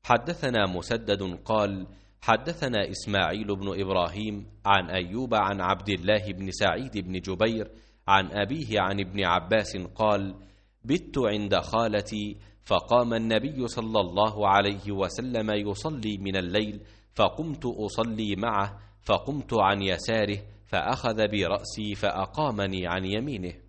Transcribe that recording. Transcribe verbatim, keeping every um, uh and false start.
حدثنا مسدد قال حدثنا إسماعيل بن إبراهيم عن أيوب عن عبد الله بن سعيد بن جبير عن أبيه عن ابن عباس قال بت عند خالتي فقام النبي صلى الله عليه وسلم يصلي من الليل فقمت أصلي معه فقمت عن يساره فأخذ برأسي فأقامني عن يمينه.